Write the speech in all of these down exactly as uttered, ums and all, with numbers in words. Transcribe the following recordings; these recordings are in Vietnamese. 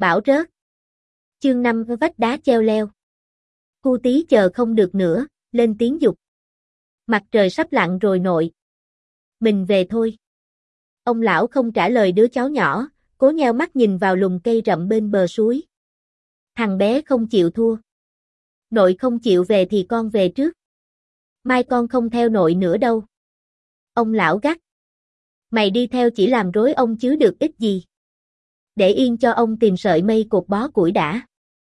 Bảo rớt. Chương năm vách đá treo leo. Cu Tí chờ không được nữa, lên tiếng giục. Mặt trời sắp lặn rồi nội. Mình về thôi. Ông lão không trả lời đứa cháu nhỏ, cố nheo mắt nhìn vào lùm cây rậm bên bờ suối. Thằng bé không chịu thua. Nội không chịu về thì con về trước. Mai con không theo nội nữa đâu. Ông lão gắt. Mày đi theo chỉ làm rối ông chứ được ích gì. Để yên cho ông tìm sợi mây cột bó củi đã.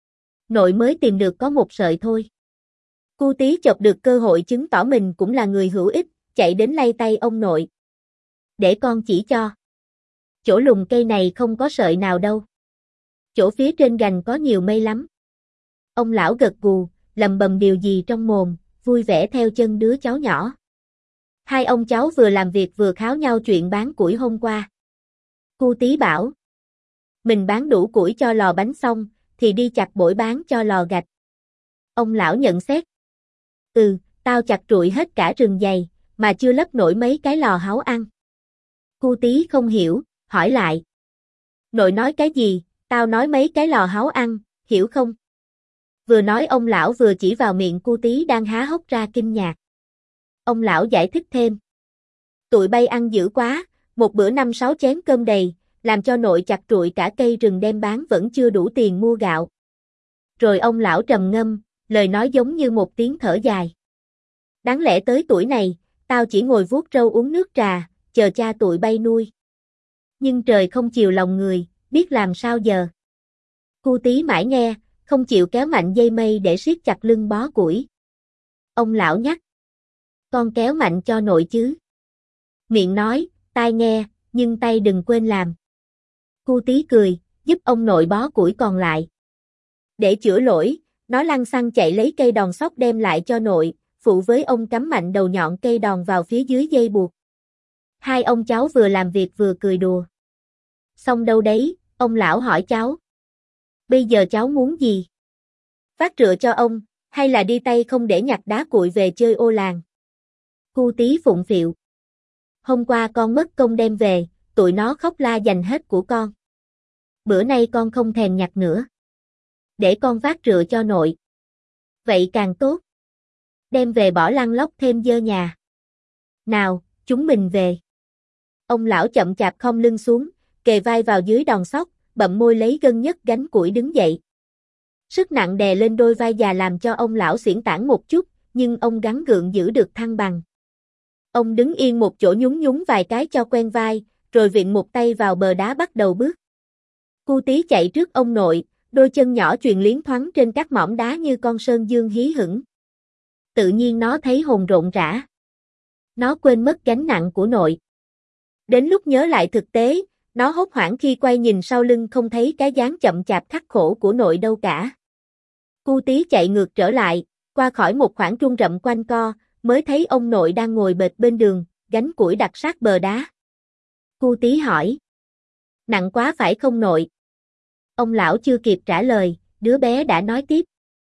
Nội mới tìm được có một sợi thôi. Cu Tí chộp được cơ hội chứng tỏ mình cũng là người hữu ích, chạy đến lay tay ông nội. Để con chỉ cho. Chỗ lùm cây này không có sợi nào đâu. Chỗ phía trên gành có nhiều mây lắm. Ông lão gật gù, lầm bầm điều gì trong mồm, vui vẻ theo chân đứa cháu nhỏ. Hai ông cháu vừa làm việc vừa kháo nhau chuyện bán củi hôm qua. Cu Tí bảo. Mình bán đủ củi cho lò bánh xong, thì đi chặt bổi bán cho lò gạch. Ông lão nhận xét. Ừ, tao chặt trụi hết cả rừng dày, mà chưa lấp nổi mấy cái lò háo ăn. Cu Tí không hiểu, hỏi lại. Nội nói cái gì, tao nói mấy cái lò háo ăn, hiểu không? Vừa nói ông lão vừa chỉ vào miệng Cu Tí đang há hốc ra kinh ngạc. Ông lão giải thích thêm. Tụi bay ăn dữ quá, một bữa năm sáu chén cơm đầy, làm cho nội chặt trụi cả cây rừng đem bán vẫn chưa đủ tiền mua gạo. Rồi ông lão trầm ngâm, lời nói giống như một tiếng thở dài. Đáng lẽ tới tuổi này, tao chỉ ngồi vuốt râu uống nước trà, chờ cha tụi bay nuôi. Nhưng trời không chiều lòng người, biết làm sao giờ. Cu Tí mãi nghe, không chịu kéo mạnh dây mây để siết chặt lưng bó củi. Ông lão nhắc. Con kéo mạnh cho nội chứ. Miệng nói, tai nghe, nhưng tay đừng quên làm. Cu Tí cười, giúp ông nội bó củi còn lại. Để chữa lỗi, nó lăng xăng chạy lấy cây đòn xóc đem lại cho nội, phụ với ông cắm mạnh đầu nhọn cây đòn vào phía dưới dây buộc. Hai ông cháu vừa làm việc vừa cười đùa. Xong đâu đấy, ông lão hỏi cháu. Bây giờ cháu muốn gì? Vác rựa cho ông, hay là đi tay không để nhặt đá cuội về chơi ô làng? Cu Tí phụng phịu. Hôm qua con mất công đem về, tụi nó khóc la giành hết của con. Bữa nay con không thèm nhặt nữa. Để con vác rựa cho nội. Vậy càng tốt. Đem về bỏ lăn lóc thêm dơ nhà. Nào, chúng mình về. Ông lão chậm chạp khom lưng xuống, kề vai vào dưới đòn xóc, bậm môi lấy gân nhất gánh củi đứng dậy. Sức nặng đè lên đôi vai già làm cho ông lão xiển tản một chút, nhưng ông gắng gượng giữ được thăng bằng. Ông đứng yên một chỗ nhún nhún vài cái cho quen vai, rồi viện một tay vào bờ đá bắt đầu bước. Cu Tí chạy trước ông nội, đôi chân nhỏ chuyền liến thoáng trên các mỏm đá như con sơn dương hí hửng. Tự nhiên nó thấy hồn rộn rã. Nó quên mất gánh nặng của nội. Đến lúc nhớ lại thực tế, nó hốt hoảng khi quay nhìn sau lưng không thấy cái dáng chậm chạp khắc khổ của nội đâu cả. Cu Tí chạy ngược trở lại, qua khỏi một khoảng trung rậm quanh co, mới thấy ông nội đang ngồi bệt bên đường, gánh củi đặt sát bờ đá. Cu Tí hỏi. Nặng quá phải không nội? Ông lão chưa kịp trả lời, đứa bé đã nói tiếp.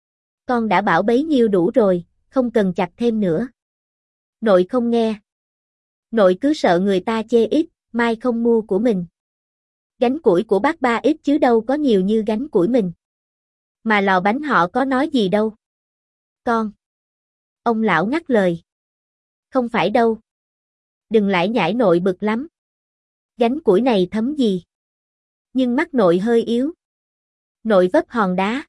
Con đã bảo bấy nhiêu đủ rồi, không cần chặt thêm nữa. Nội không nghe. Nội cứ sợ người ta chê ít, mai không mua của mình. Gánh củi của bác ba ít chứ đâu có nhiều như gánh củi mình. Mà lò bánh họ có nói gì đâu. Con. Ông lão ngắt lời. Không phải đâu. Đừng lải nhải nội bực lắm. Gánh củi này thấm gì. Nhưng mắt nội hơi yếu. Nội vấp hòn đá.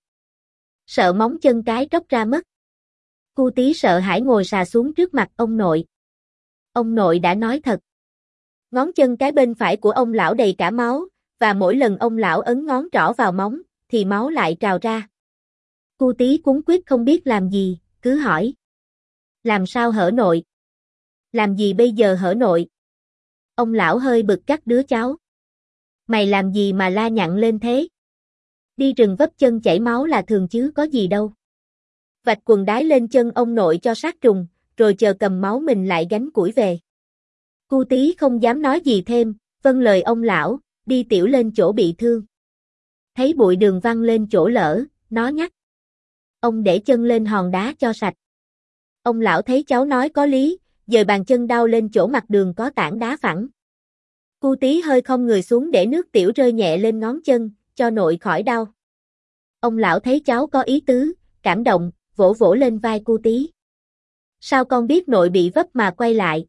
Sợ móng chân cái tróc ra mất. Cu Tí sợ hãi ngồi xà xuống trước mặt ông nội. Ông nội đã nói thật. Ngón chân cái bên phải của ông lão đầy cả máu, và mỗi lần ông lão ấn ngón trỏ vào móng, thì máu lại trào ra. Cu Tí cuống quýt không biết làm gì, cứ hỏi. Làm sao hở nội? Làm gì bây giờ hở nội? Ông lão hơi bực các đứa cháu. Mày làm gì mà la nhặng lên thế? Đi rừng vấp chân chảy máu là thường chứ có gì đâu. Vạch quần đái lên chân ông nội cho sát trùng, rồi chờ cầm máu mình lại gánh củi về. Cu Tí không dám nói gì thêm, vâng lời ông lão, đi tiểu lên chỗ bị thương. Thấy bụi đường văng lên chỗ lỡ, nó nhắc. Ông để chân lên hòn đá cho sạch. Ông lão thấy cháu nói có lý, dời bàn chân đau lên chỗ mặt đường có tảng đá phẳng. Cu Tí hơi khom người xuống để nước tiểu rơi nhẹ lên ngón chân, cho nội khỏi đau. Ông lão thấy cháu có ý tứ, cảm động, vỗ vỗ lên vai cu tí. Sao con biết nội bị vấp mà quay lại?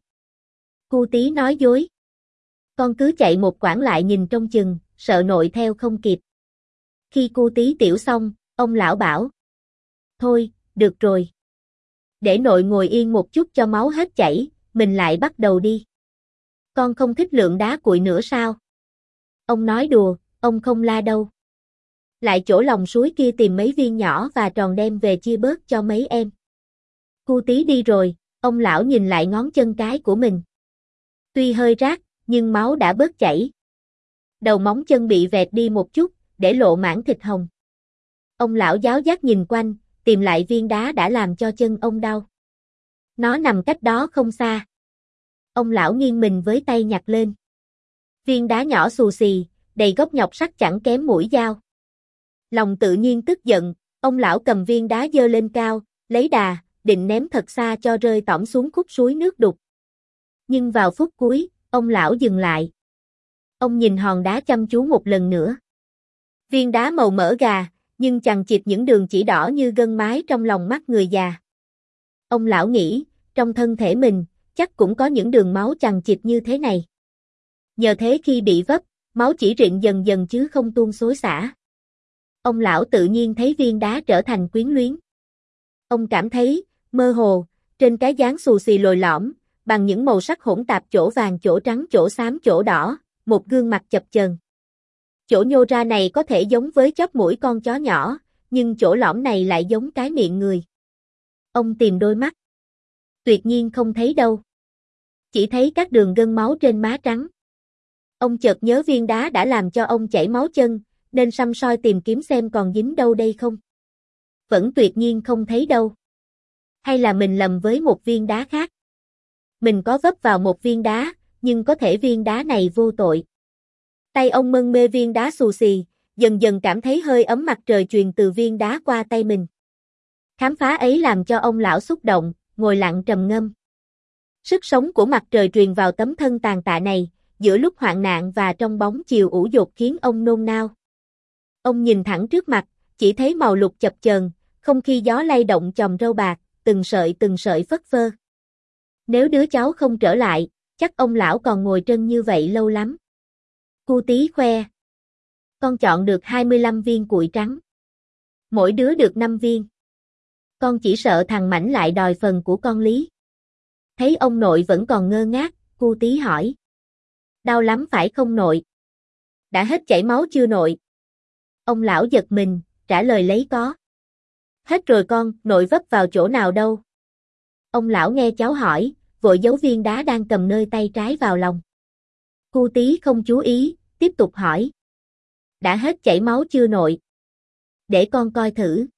Cu tí nói dối. Con cứ chạy một quãng lại nhìn trông chừng, sợ nội theo không kịp. Khi cu tí tiểu xong, ông lão bảo. Thôi, được rồi. Để nội ngồi yên một chút cho máu hết chảy, mình lại bắt đầu đi. Con không thích lượn đá cuội nữa sao? Ông nói đùa, ông không la đâu. Lại chỗ lòng suối kia tìm mấy viên nhỏ và tròn đem về chia bớt cho mấy em. Cu tí đi rồi, ông lão nhìn lại ngón chân cái của mình. Tuy hơi rát, nhưng máu đã bớt chảy. Đầu móng chân bị vẹt đi một chút, để lộ mảng thịt hồng. Ông lão giáo giác nhìn quanh, tìm lại viên đá đã làm cho chân ông đau. Nó nằm cách đó không xa. Ông lão nghiêng mình với tay nhặt lên. Viên đá nhỏ xù xì, đầy gốc nhọc sắc chẳng kém mũi dao. Lòng tự nhiên tức giận, ông lão cầm viên đá giơ lên cao, lấy đà, định ném thật xa cho rơi tõm xuống khúc suối nước đục. Nhưng vào phút cuối, ông lão dừng lại. Ông nhìn hòn đá chăm chú một lần nữa. Viên đá màu mỡ gà, nhưng chằng chịt những đường chỉ đỏ như gân mái trong lòng mắt người già. Ông lão nghĩ, trong thân thể mình, chắc cũng có những đường máu chằng chịt như thế này. Nhờ thế khi bị vấp, máu chỉ rịn dần dần chứ không tuôn xối xả. Ông lão tự nhiên thấy viên đá trở thành quyến luyến. Ông cảm thấy, mơ hồ, trên cái dáng xù xì lồi lõm, bằng những màu sắc hỗn tạp chỗ vàng chỗ trắng chỗ xám chỗ đỏ, một gương mặt chập chờn. Chỗ nhô ra này có thể giống với chóp mũi con chó nhỏ, nhưng chỗ lõm này lại giống cái miệng người. Ông tìm đôi mắt. Tuyệt nhiên không thấy đâu. Chỉ thấy các đường gân máu trên má trắng. Ông chợt nhớ viên đá đã làm cho ông chảy máu chân, nên săm soi tìm kiếm xem còn dính đâu đây không. Vẫn tuyệt nhiên không thấy đâu. Hay là mình lầm với một viên đá khác? Mình có vấp vào một viên đá, nhưng có thể viên đá này vô tội. Tay ông mân mê viên đá xù xì, dần dần cảm thấy hơi ấm mặt trời truyền từ viên đá qua tay mình. Khám phá ấy làm cho ông lão xúc động, ngồi lặng trầm ngâm. Sức sống của mặt trời truyền vào tấm thân tàn tạ này, giữa lúc hoạn nạn và trong bóng chiều ủ dột khiến ông nôn nao. Ông nhìn thẳng trước mặt, chỉ thấy màu lục chập chờn, không khí gió lay động chòm râu bạc, từng sợi từng sợi phất phơ. Nếu đứa cháu không trở lại, chắc ông lão còn ngồi trân như vậy lâu lắm. Cu tí khoe. Con chọn được hai mươi lăm viên cuội trắng. Mỗi đứa được năm viên. Con chỉ sợ thằng Mảnh lại đòi phần của con Lý. Thấy ông nội vẫn còn ngơ ngác, cu tí hỏi. Đau lắm phải không nội? Đã hết chảy máu chưa nội? Ông lão giật mình, trả lời lấy có. Hết rồi con, nội vấp vào chỗ nào đâu? Ông lão nghe cháu hỏi, vội giấu viên đá đang cầm nơi tay trái vào lòng. Cu tí không chú ý, tiếp tục hỏi. Đã hết chảy máu chưa nội? Để con coi thử.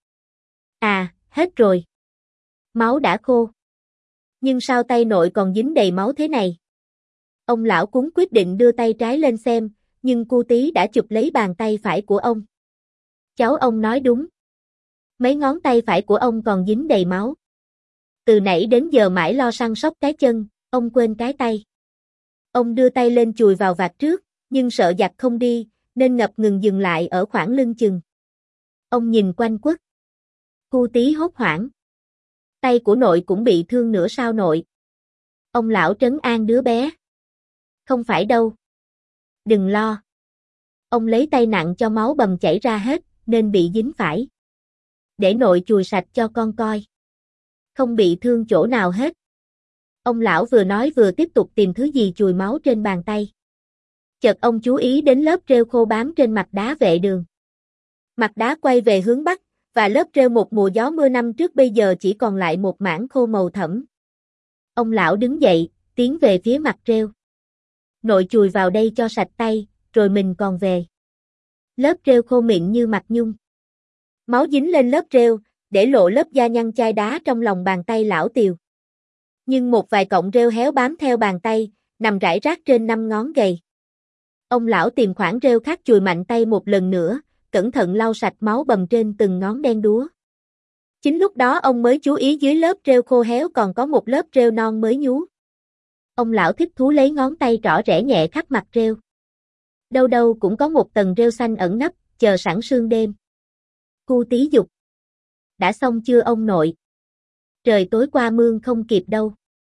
À, hết rồi. Máu đã khô. Nhưng sao tay nội còn dính đầy máu thế này? Ông lão cúng quyết định đưa tay trái lên xem, nhưng cu tí đã chụp lấy bàn tay phải của ông. Cháu ông nói đúng. Mấy ngón tay phải của ông còn dính đầy máu. Từ nãy đến giờ mãi lo săn sóc cái chân, ông quên cái tay. Ông đưa tay lên chùi vào vạt trước, nhưng sợ giặt không đi, nên ngập ngừng dừng lại ở khoảng lưng chừng. Ông nhìn quanh quất. Cu tí hốt hoảng. Tay của nội cũng bị thương nữa sao nội? Ông lão trấn an đứa bé. Không phải đâu. Đừng lo. Ông lấy tay nặng cho máu bầm chảy ra hết, nên bị dính phải. Để nội chùi sạch cho con coi. Không bị thương chỗ nào hết. Ông lão vừa nói vừa tiếp tục tìm thứ gì chùi máu trên bàn tay. Chợt ông chú ý đến lớp rêu khô bám trên mặt đá vệ đường. Mặt đá quay về hướng bắc, và lớp rêu một mùa gió mưa năm trước bây giờ chỉ còn lại một mảng khô màu thẫm. Ông lão đứng dậy, tiến về phía mặt rêu. Nội chùi vào đây cho sạch tay, rồi mình còn về. Lớp rêu khô mịn như mặt nhung. Máu dính lên lớp rêu, để lộ lớp da nhăn chai đá trong lòng bàn tay lão Tiều. Nhưng một vài cọng rêu héo bám theo bàn tay, nằm rải rác trên năm ngón gầy. Ông lão tìm khoảng rêu khác chùi mạnh tay một lần nữa, cẩn thận lau sạch máu bầm trên từng ngón đen đúa. Chính lúc đó ông mới chú ý dưới lớp rêu khô héo còn có một lớp rêu non mới nhú. Ông lão thích thú lấy ngón tay trỏ rẽ nhẹ khắp mặt rêu. Đâu đâu cũng có một tầng rêu xanh ẩn nấp, chờ sẵn sương đêm. Cu Tí dục. Đã xong chưa ông nội? Trời tối qua mương không kịp đâu.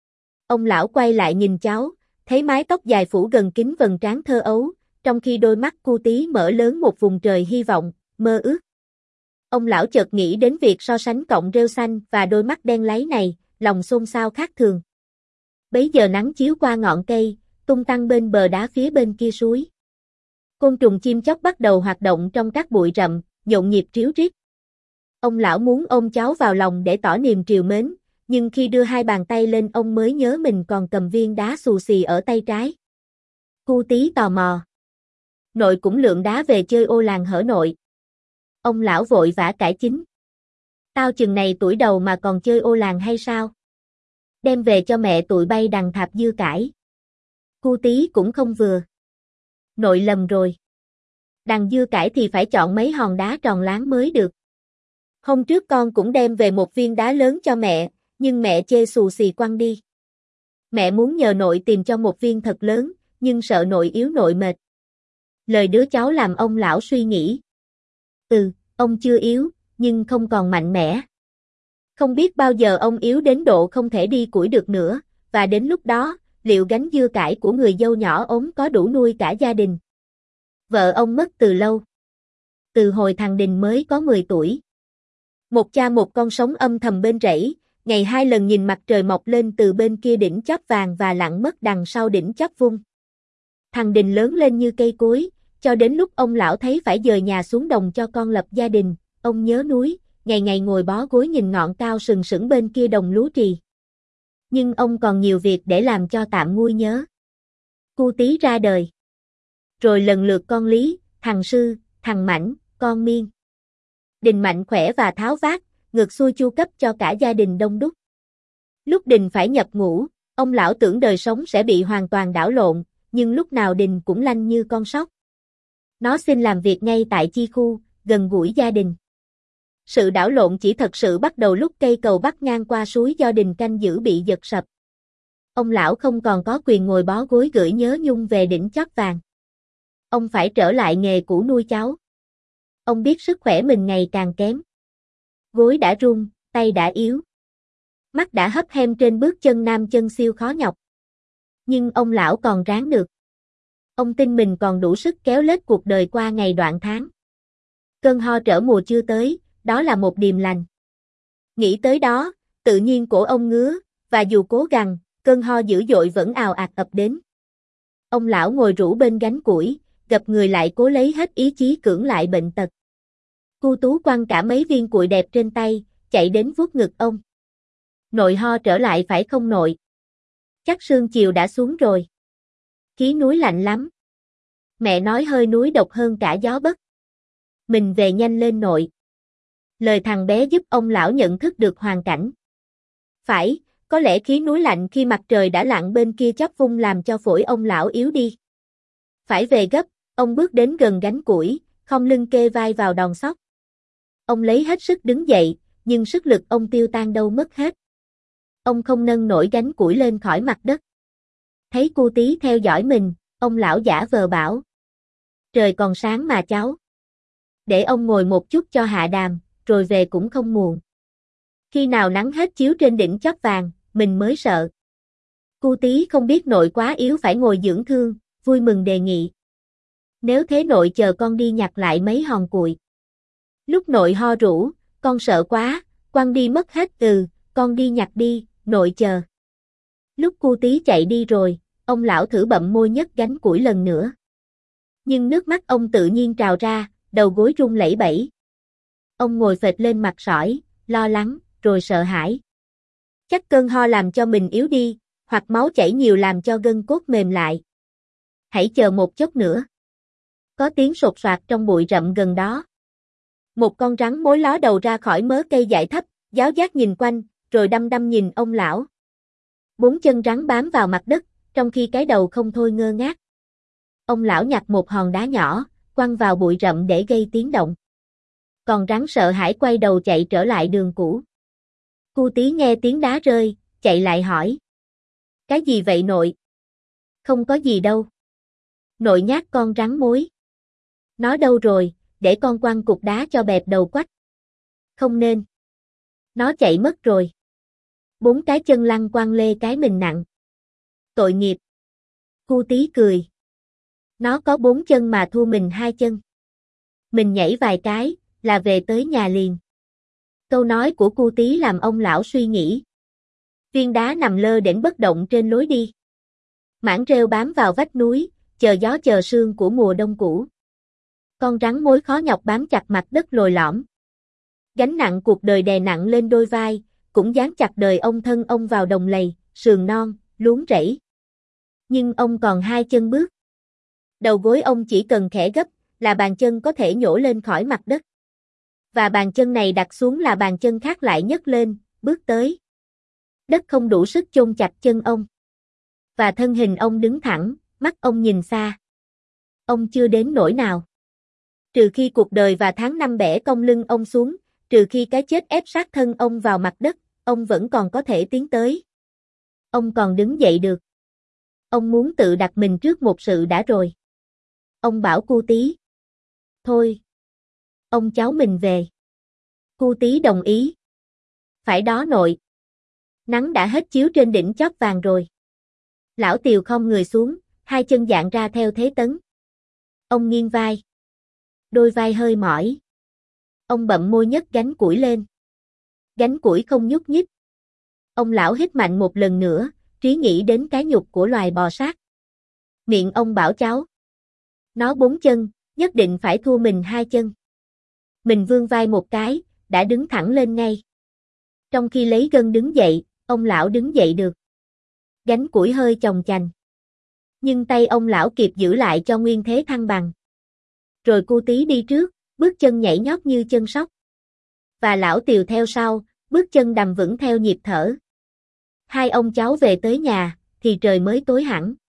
Ông lão quay lại nhìn cháu, thấy mái tóc dài phủ gần kín vầng trán thơ ấu, trong khi đôi mắt Cu Tí mở lớn một vùng trời hy vọng, mơ ước. Ông lão chợt nghĩ đến việc so sánh cọng rêu xanh và đôi mắt đen láy này, lòng xôn xao khác thường. Bấy giờ nắng chiếu qua ngọn cây, tung tăng bên bờ đá phía bên kia suối. Côn trùng chim chóc bắt đầu hoạt động trong các bụi rậm, nhộn nhịp ríu rít. Ông lão muốn ôm cháu vào lòng để tỏ niềm trìu mến, nhưng khi đưa hai bàn tay lên ông mới nhớ mình còn cầm viên đá xù xì ở tay trái. Cu Tí tò mò. Nội cũng lượm đá về chơi ô làng hở nội. Ông lão vội vã cãi chính. Tao chừng này tuổi đầu mà còn chơi ô làng hay sao? Đem về cho mẹ tụi bay đằng thạp dưa cải. Cu Tí cũng không vừa. Nội lầm rồi. Đằng dưa cải thì phải chọn mấy hòn đá tròn láng mới được. Hôm trước con cũng đem về một viên đá lớn cho mẹ, nhưng mẹ chê xù xì quăng đi. Mẹ muốn nhờ nội tìm cho một viên thật lớn, nhưng sợ nội yếu nội mệt. Lời đứa cháu làm ông lão suy nghĩ. Ừ, ông chưa yếu, nhưng không còn mạnh mẽ. Không biết bao giờ ông yếu đến độ không thể đi củi được nữa, và đến lúc đó, liệu gánh dưa cải của người dâu nhỏ ốm có đủ nuôi cả gia đình? Vợ ông mất từ lâu. Từ hồi thằng Đình mới có mười tuổi. Một cha một con sống âm thầm bên rẫy, ngày hai lần nhìn mặt trời mọc lên từ bên kia đỉnh chóp vàng và lặn mất đằng sau đỉnh chóp vung. Thằng Đình lớn lên như cây cối, cho đến lúc ông lão thấy phải dời nhà xuống đồng cho con lập gia đình, ông nhớ núi, ngày ngày ngồi bó gối nhìn ngọn cao sừng sững bên kia đồng lúa trì. Nhưng ông còn nhiều việc để làm cho tạm nguôi nhớ. Cu Tí ra đời. Rồi lần lượt con Lý, thằng Sư, thằng Mảnh, con Miên. Đình Mạnh khỏe và tháo vát, ngược xuôi chu cấp cho cả gia đình đông đúc. Lúc Đình phải nhập ngũ, ông lão tưởng đời sống sẽ bị hoàn toàn đảo lộn, nhưng lúc nào Đình cũng lanh như con sóc. Nó xin làm việc ngay tại chi khu, gần gũi gia đình. Sự đảo lộn chỉ thật sự bắt đầu lúc cây cầu bắc ngang qua suối do Đình canh giữ bị giật sập. Ông lão không còn có quyền ngồi bó gối gửi nhớ nhung về đỉnh chóp vàng. Ông phải trở lại nghề cũ nuôi cháu. Ông biết sức khỏe mình ngày càng kém. Gối đã run, tay đã yếu. Mắt đã hấp hem trên bước chân nam chân siêu khó nhọc. Nhưng ông lão còn ráng được. Ông tin mình còn đủ sức kéo lết cuộc đời qua ngày đoạn tháng. Cơn ho trở mùa chưa tới, đó là một điềm lành. Nghĩ tới đó, tự nhiên cổ ông ngứa, và dù cố gắng, cơn ho dữ dội vẫn ào ạt ập đến. Ông lão ngồi rũ bên gánh củi, gập người lại cố lấy hết ý chí cưỡng lại bệnh tật. Cu Tú quăng cả mấy viên củi đẹp trên tay, chạy đến vuốt ngực ông. Nội ho trở lại phải không nội? Chắc sương chiều đã xuống rồi. Khí núi lạnh lắm. Mẹ nói hơi núi độc hơn cả gió Bất. Mình về nhanh lên nội. Lời thằng bé giúp ông lão nhận thức được hoàn cảnh. Phải, có lẽ khí núi lạnh khi mặt trời đã lặn bên kia chóp vung làm cho phổi ông lão yếu đi. Phải về gấp, ông bước đến gần gánh củi, khom lưng kê vai vào đòn sóc. Ông lấy hết sức đứng dậy, nhưng sức lực ông tiêu tan đâu mất hết. Ông không nâng nổi gánh củi lên khỏi mặt đất. Thấy Cu Tí theo dõi mình, ông lão giả vờ bảo. Trời còn sáng mà cháu. Để ông ngồi một chút cho hạ đàm, rồi về cũng không muộn. Khi nào nắng hết chiếu trên đỉnh chóp vàng, mình mới sợ. Cu Tí không biết nội quá yếu phải ngồi dưỡng thương, vui mừng đề nghị. Nếu thế nội chờ con đi nhặt lại mấy hòn củi. Lúc nội ho rũ, con sợ quá, quăng đi mất hết. Ừ, con đi nhặt đi, nội chờ. Lúc Cu Tí chạy đi rồi, ông lão thử bậm môi nhấc gánh củi lần nữa. Nhưng nước mắt ông tự nhiên trào ra, đầu gối run lẩy bẩy. Ông ngồi phệt lên mặt sỏi, lo lắng, rồi sợ hãi. Chắc cơn ho làm cho mình yếu đi, hoặc máu chảy nhiều làm cho gân cốt mềm lại. Hãy chờ một chút nữa. Có tiếng sột soạt trong bụi rậm gần đó. Một con rắn mối ló đầu ra khỏi mớ cây dại thấp, giáo giác nhìn quanh, rồi đăm đăm nhìn ông lão. Bốn chân rắn bám vào mặt đất, trong khi cái đầu không thôi ngơ ngác. Ông lão nhặt một hòn đá nhỏ, quăng vào bụi rậm để gây tiếng động. Còn rắn sợ hãi quay đầu chạy trở lại đường cũ. Cu Tí nghe tiếng đá rơi, chạy lại hỏi. Cái gì vậy nội? Không có gì đâu. Nội nhát con rắn mối. Nó đâu rồi, để con quăng cục đá cho bẹp đầu quách. Không nên. Nó chạy mất rồi. Bốn cái chân lăn quăng lê cái mình nặng. Tội nghiệp. Cu Tí cười. Nó có bốn chân mà thua mình hai chân. Mình nhảy vài cái, là về tới nhà liền. Câu nói của Cu Tí làm ông lão suy nghĩ. Viên đá nằm lơ đễnh bất động trên lối đi. Mảng rêu bám vào vách núi, chờ gió chờ sương của mùa đông cũ. Con rắn mối khó nhọc bám chặt mặt đất lồi lõm. Gánh nặng cuộc đời đè nặng lên đôi vai, cũng dán chặt đời ông thân ông vào đồng lầy, sườn non, luống rẫy. Nhưng ông còn hai chân bước. Đầu gối ông chỉ cần khẽ gấp, là bàn chân có thể nhổ lên khỏi mặt đất. Và bàn chân này đặt xuống là bàn chân khác lại nhấc lên, bước tới. Đất không đủ sức chôn chặt chân ông. Và thân hình ông đứng thẳng, mắt ông nhìn xa. Ông chưa đến nỗi nào. Trừ khi cuộc đời và tháng năm bẻ cong lưng ông xuống, trừ khi cái chết ép sát thân ông vào mặt đất, ông vẫn còn có thể tiến tới. Ông còn đứng dậy được. Ông muốn tự đặt mình trước một sự đã rồi. Ông bảo Cu Tí. Thôi. Ông cháu mình về. Cu Tí đồng ý. Phải đó nội. Nắng đã hết chiếu trên đỉnh chót vàng rồi. Lão Tiều khom người xuống, hai chân dạn ra theo thế tấn. Ông nghiêng vai. Đôi vai hơi mỏi. Ông bậm môi nhấc gánh củi lên. Gánh củi không nhúc nhích. Ông lão hít mạnh một lần nữa, trí nghĩ đến cái nhục của loài bò sát. Miệng ông bảo cháu. Nó bốn chân, nhất định phải thua mình hai chân. Mình vươn vai một cái, đã đứng thẳng lên ngay. Trong khi lấy gân đứng dậy, ông lão đứng dậy được. Gánh củi hơi chồng chành. Nhưng tay ông lão kịp giữ lại cho nguyên thế thăng bằng. Rồi Cu Tí đi trước, bước chân nhảy nhót như chân sóc. Và lão Tiều theo sau, bước chân đầm vững theo nhịp thở. Hai ông cháu về tới nhà, thì trời mới tối hẳn.